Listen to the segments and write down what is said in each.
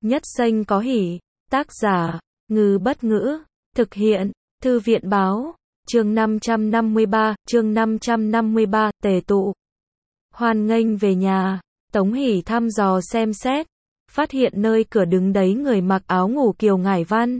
Nhất xanh có hỉ. Tác giả, Ngư Bất Ngữ. Thực hiện, Thư viện Báo. Chương 553, tề tụ. Hoan nghênh về nhà. Tống Hỷ thăm dò xem xét. Phát hiện nơi cửa đứng đấy người mặc áo ngủ Kiều Ngải Văn.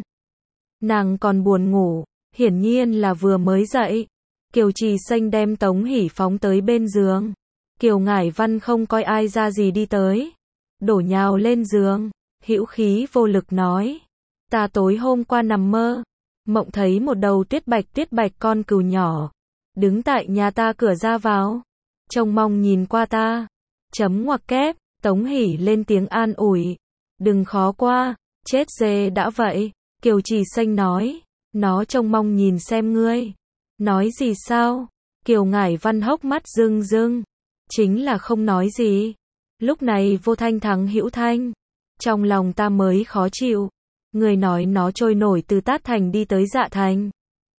Nàng còn buồn ngủ, hiển nhiên là vừa mới dậy. Kiều Trì Xanh đem Tống Hỷ phóng tới bên giường. Kiều Ngải Văn không coi ai ra gì đi tới. Đổ nhào lên giường, hữu khí vô lực nói. Ta tối hôm qua nằm mơ. Mộng thấy một đầu tuyết bạch con cừu nhỏ. Đứng tại nhà ta cửa ra vào. Trông mong nhìn qua ta. Chấm ngoặc kép, Tống Hỷ lên tiếng an ủi. Đừng khó qua, chết dê đã vậy. Kiều Trì Xanh nói. Nó trông mong nhìn xem ngươi. Nói gì sao? Kiều Ngải Văn hốc mắt rưng rưng. Chính là không nói gì. Lúc này vô thanh thắng hữu thanh. Trong lòng ta mới khó chịu. Người nói nó trôi nổi từ Tát Thành đi tới Dạ Thành.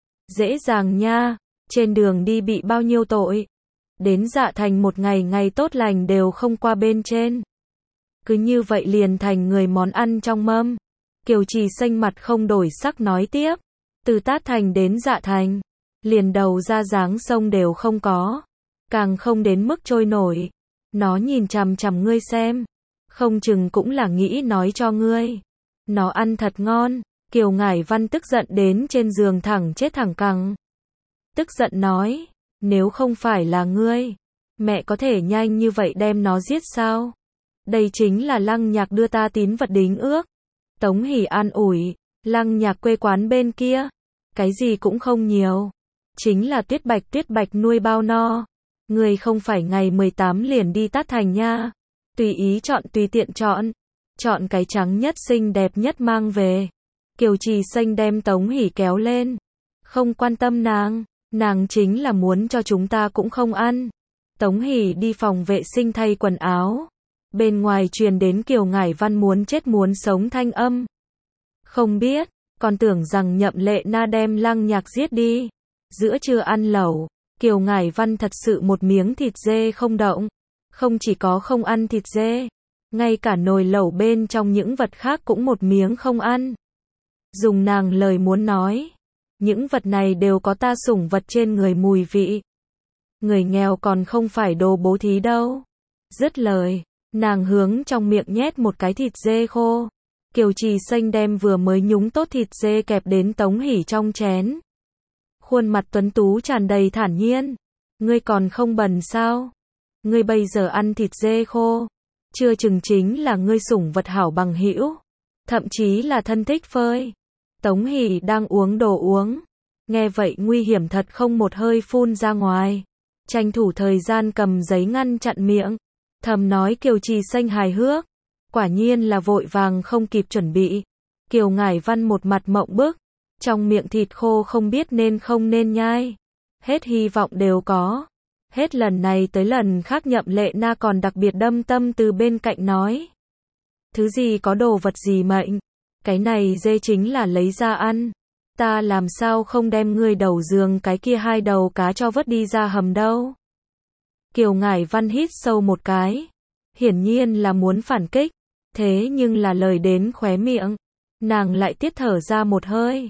Dễ dàng nha, trên đường đi bị bao nhiêu tội. Đến Dạ Thành một ngày ngày tốt lành đều không qua bên trên. Cứ như vậy liền thành người món ăn trong mâm. Kiều Trì Xanh mặt không đổi sắc nói tiếp. Từ Tát Thành đến Dạ Thành, liền đầu ra dáng sông đều không có. Càng không đến mức trôi nổi. Nó nhìn chằm chằm ngươi xem. Không chừng cũng là nghĩ nói cho ngươi. Nó ăn thật ngon. Kiều Ngải Văn tức giận đến trên giường thẳng chết thẳng cẳng. Tức giận nói. Nếu không phải là ngươi, mẹ có thể nhanh như vậy đem nó giết sao? Đây chính là Lăng Nhạc đưa ta tín vật đính ước. Tống Hỷ an ủi. Lăng Nhạc quê quán bên kia. Cái gì cũng không nhiều. Chính là tuyết bạch nuôi bao no. Ngươi không phải ngày 18 liền đi Tát Thành nha. Tùy ý chọn tùy tiện chọn. Chọn cái trắng nhất xinh đẹp nhất mang về. Kiều Trì Xanh đem Tống Hỷ kéo lên. Không quan tâm nàng. Nàng chính là muốn cho chúng ta cũng không ăn. Tống Hỷ đi phòng vệ sinh thay quần áo. Bên ngoài truyền đến Kiều Ngải Văn muốn chết muốn sống thanh âm. Không biết, còn tưởng rằng Nhậm Lệ Na đem Lăng Nhạc giết đi. Giữa trưa ăn lẩu, Kiều Ngải Văn thật sự một miếng thịt dê không động. Không chỉ có không ăn thịt dê, ngay cả nồi lẩu bên trong những vật khác cũng một miếng không ăn. Dùng nàng lời muốn nói. Những vật này đều có ta sủng vật trên người mùi vị. Người nghèo còn không phải đồ bố thí đâu. Dứt lời, nàng hướng trong miệng nhét một cái thịt dê khô. Kiều Trì Xanh đem vừa mới nhúng tốt thịt dê kẹp đến Tống Hỷ trong chén. Khuôn mặt tuấn tú tràn đầy thản nhiên. Ngươi còn không bần sao? Ngươi bây giờ ăn thịt dê khô. Chưa chừng chính là ngươi sủng vật hảo bằng hữu. Thậm chí là thân thích phơi. Tống Hỷ đang uống đồ uống. Nghe vậy nguy hiểm thật không một hơi phun ra ngoài. Tranh thủ thời gian cầm giấy ngăn chặn miệng. Thầm nói Kiều Trì Xanh hài hước. Quả nhiên là vội vàng không kịp chuẩn bị. Kiều Ngải Văn một mặt mộng bức. Trong miệng thịt khô không biết nên không nên nhai. Hết hy vọng đều có. Hết lần này tới lần khác Nhậm Lệ Na còn đặc biệt đâm tâm từ bên cạnh nói. Thứ gì có đồ vật gì mệnh. Cái này dê chính là lấy ra ăn. Ta làm sao không đem ngươi đầu giường cái kia hai đầu cá cho vớt đi ra hầm đâu. Kiều Ngải Văn hít sâu một cái. Hiển nhiên là muốn phản kích. Thế nhưng là lời đến khóe miệng. Nàng lại tiết thở ra một hơi.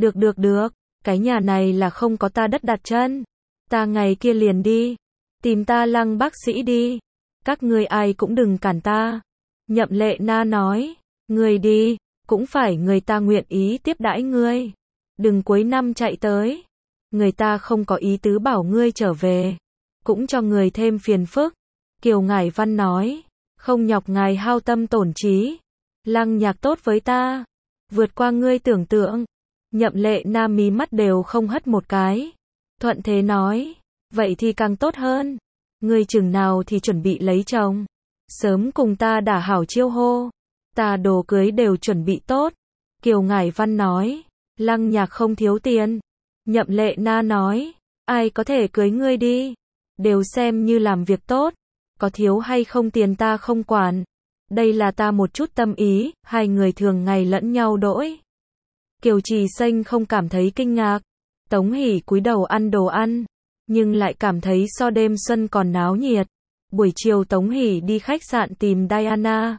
Được. Cái nhà này là không có ta đất đặt chân. Ta ngày kia liền đi. Tìm ta Lăng bác sĩ đi. Các ngươi ai cũng đừng cản ta. Nhậm Lệ Na nói. Ngươi đi. Cũng phải người ta nguyện ý tiếp đãi ngươi. Đừng cuối năm chạy tới. Người ta không có ý tứ bảo ngươi trở về. Cũng cho người thêm phiền phức. Kiều Ngải Văn nói. Không nhọc ngài hao tâm tổn trí. Lăng Nhạc tốt với ta. Vượt qua ngươi tưởng tượng. Nhậm Lệ Na mí mắt đều không hất một cái. Thuận thế nói. Vậy thì càng tốt hơn. Ngươi chừng nào thì chuẩn bị lấy chồng. Sớm cùng ta đả hảo chiêu hô. Ta đồ cưới đều chuẩn bị tốt. Kiều Ngải Văn nói. Lăng Nhạc không thiếu tiền. Nhậm Lệ Na nói. Ai có thể cưới ngươi đi. Đều xem như làm việc tốt. Có thiếu hay không tiền ta không quản. Đây là ta một chút tâm ý. Hai người thường ngày lẫn nhau đỗi. Kiều Trì Xanh không cảm thấy kinh ngạc. Tống Hỷ cúi đầu ăn đồ ăn. Nhưng lại cảm thấy so đêm xuân còn náo nhiệt. Buổi chiều Tống Hỷ đi khách sạn tìm Diana.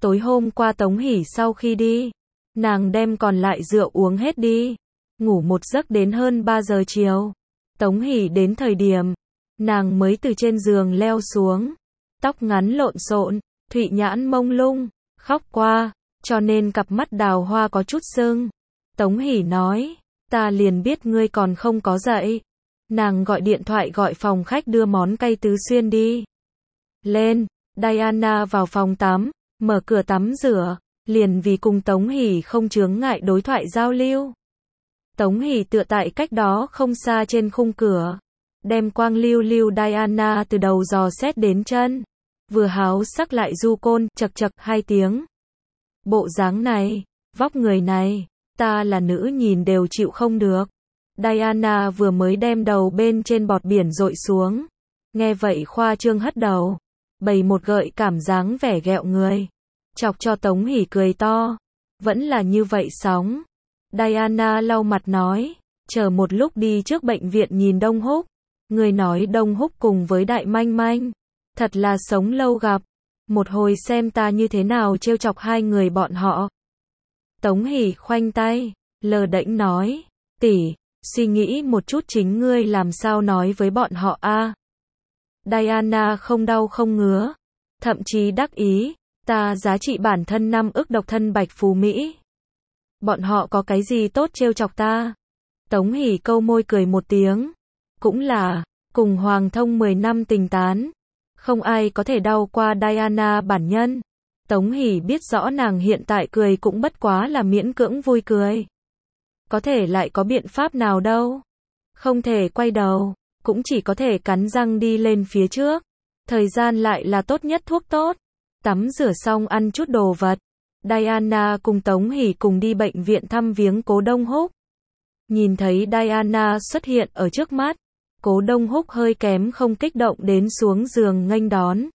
Tối hôm qua Tống Hỷ sau khi đi, nàng đem còn lại rượu uống hết đi, ngủ một giấc đến hơn 3 giờ chiều. Tống Hỷ đến thời điểm, nàng mới từ trên giường leo xuống, tóc ngắn lộn xộn, thụy nhãn mông lung, khóc qua, cho nên cặp mắt đào hoa có chút sưng. Tống Hỷ nói, ta liền biết ngươi còn không có dậy. Nàng gọi điện thoại gọi phòng khách đưa món cay tứ xuyên đi lên. Diana vào phòng tắm, mở cửa tắm rửa, liền vì cùng Tống Hỷ không chướng ngại đối thoại giao lưu. Tống Hỷ tựa tại cách đó không xa trên khung cửa, đem quang lưu lưu Diana từ đầu dò xét đến chân, vừa háo sắc lại du côn, chậc chậc 2 tiếng. Bộ dáng này, vóc người này, ta là nữ nhìn đều chịu không được. Diana vừa mới đem đầu bên trên bọt biển dội xuống, nghe vậy khoa trương hất đầu, bày một gợi cảm dáng vẻ ghẹo người, chọc cho Tống Hỷ cười to. Vẫn là như vậy sóng. Diana lau mặt nói, chờ một lúc đi trước bệnh viện nhìn Đông Húc. Người nói Đông Húc cùng với Đại Manh Manh, thật là sống lâu gặp. Một hồi xem ta như thế nào trêu chọc hai người bọn họ. Tống Hỷ khoanh tay, lờ đễnh nói, tỷ, suy nghĩ một chút chính ngươi làm sao nói với bọn họ a. Diana không đau không ngứa, thậm chí đắc ý, ta giá trị bản thân 5 ức độc thân bạch phú Mỹ. Bọn họ có cái gì tốt trêu chọc ta? Tống Hỷ câu môi cười một tiếng, cũng là, cùng Hoàng Thông 10 năm tình tán, không ai có thể đau qua Diana bản nhân. Tống Hỷ biết rõ nàng hiện tại cười cũng bất quá là miễn cưỡng vui cười. Có thể lại có biện pháp nào đâu. Không thể quay đầu, cũng chỉ có thể cắn răng đi lên phía trước. Thời gian lại là tốt nhất thuốc tốt. Tắm rửa xong ăn chút đồ vật. Diana cùng Tống Hỷ cùng đi bệnh viện thăm viếng Cố Đông Húc. Nhìn thấy Diana xuất hiện ở trước mắt, Cố Đông Húc hơi kém không kích động đến xuống giường nghênh đón.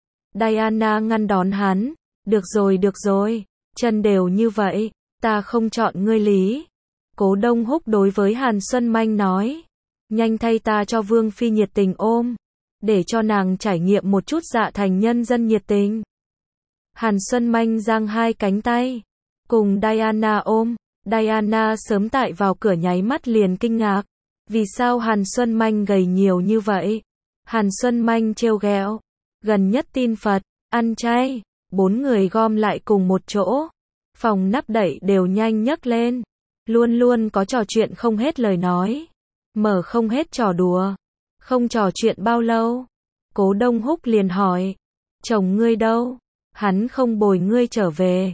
Diana ngăn đón hắn, được rồi, chân đều như vậy, ta không chọn ngươi lý. Cố Đông Húc đối với Hàn Xuân Manh nói, nhanh thay ta cho Vương Phi nhiệt tình ôm, để cho nàng trải nghiệm một chút dạ thành nhân dân nhiệt tình. Hàn Xuân Manh giang 2 cánh tay, cùng Diana ôm. Diana sớm tại vào cửa nháy mắt liền kinh ngạc, vì sao Hàn Xuân Manh gầy nhiều như vậy? Hàn Xuân Manh trêu ghẹo, gần nhất tin Phật, ăn chay, 4 người gom lại cùng một chỗ, phòng nắp đậy đều nhanh nhấc lên, luôn luôn có trò chuyện không hết lời nói, mở không hết trò đùa, không trò chuyện bao lâu, Cố Đông Húc liền hỏi, chồng ngươi đâu? Hắn không bồi ngươi trở về.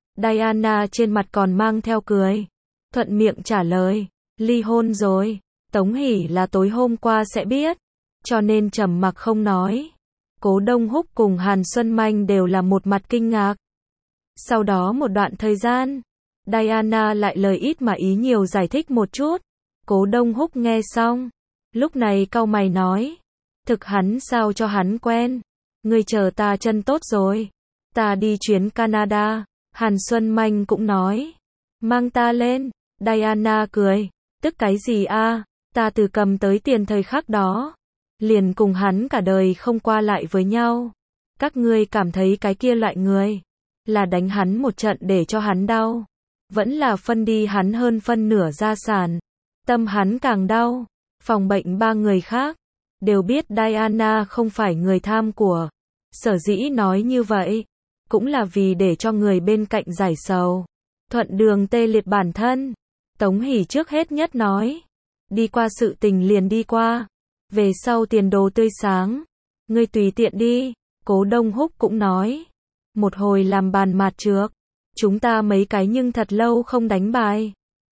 Diana trên mặt còn mang theo cười, thuận miệng trả lời, ly hôn rồi. Tống Hỷ là tối hôm qua sẽ biết, cho nên trầm mặc không nói. Cố Đông Húc cùng Hàn Xuân Manh đều là một mặt kinh ngạc. Sau đó một đoạn thời gian, Diana lại lời ít mà ý nhiều giải thích một chút. Cố Đông Húc nghe xong, lúc này cau mày nói, thực hắn sao cho hắn quen, ngươi chờ ta chân tốt rồi, ta đi chuyến Canada. Hàn Xuân Manh cũng nói, mang ta lên. Diana cười, tức cái gì a? Ta từ cầm tới tiền thời khắc đó, liền cùng hắn cả đời không qua lại với nhau. Các ngươi cảm thấy cái kia loại người, là đánh hắn một trận để cho hắn đau, vẫn là phân đi hắn hơn phân nửa gia sản, tâm hắn càng đau. Phòng bệnh 3 người khác, đều biết Diana không phải người tham của, sở dĩ nói như vậy, cũng là vì để cho người bên cạnh giải sầu, thuận đường tê liệt bản thân. Tống Hỷ trước hết nhất nói, đi qua sự tình liền đi qua, về sau tiền đồ tươi sáng, ngươi tùy tiện đi. Cố Đông Húc cũng nói, một hồi làm bàn mạt trước, chúng ta mấy cái nhưng thật lâu không đánh bài.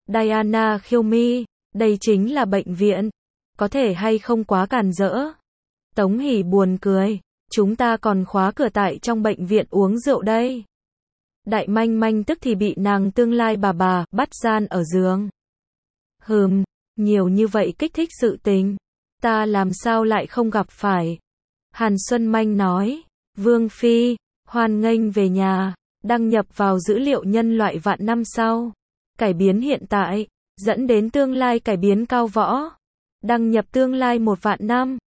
Diana khiêu mi, đây chính là bệnh viện, có thể hay không quá càn rỡ. Tống Hỷ buồn cười, chúng ta còn khóa cửa tại trong bệnh viện uống rượu đây. Đại Manh Manh tức thì bị nàng tương lai bà bắt gian ở giường. Nhiều như vậy kích thích sự tình, ta làm sao lại không gặp phải. Hàn Xuân Manh nói, Vương Phi, hoan nghênh về nhà, đăng nhập vào dữ liệu nhân loại vạn năm sau, cải biến hiện tại, dẫn đến tương lai cải biến cao võ, đăng nhập tương lai 1 vạn năm.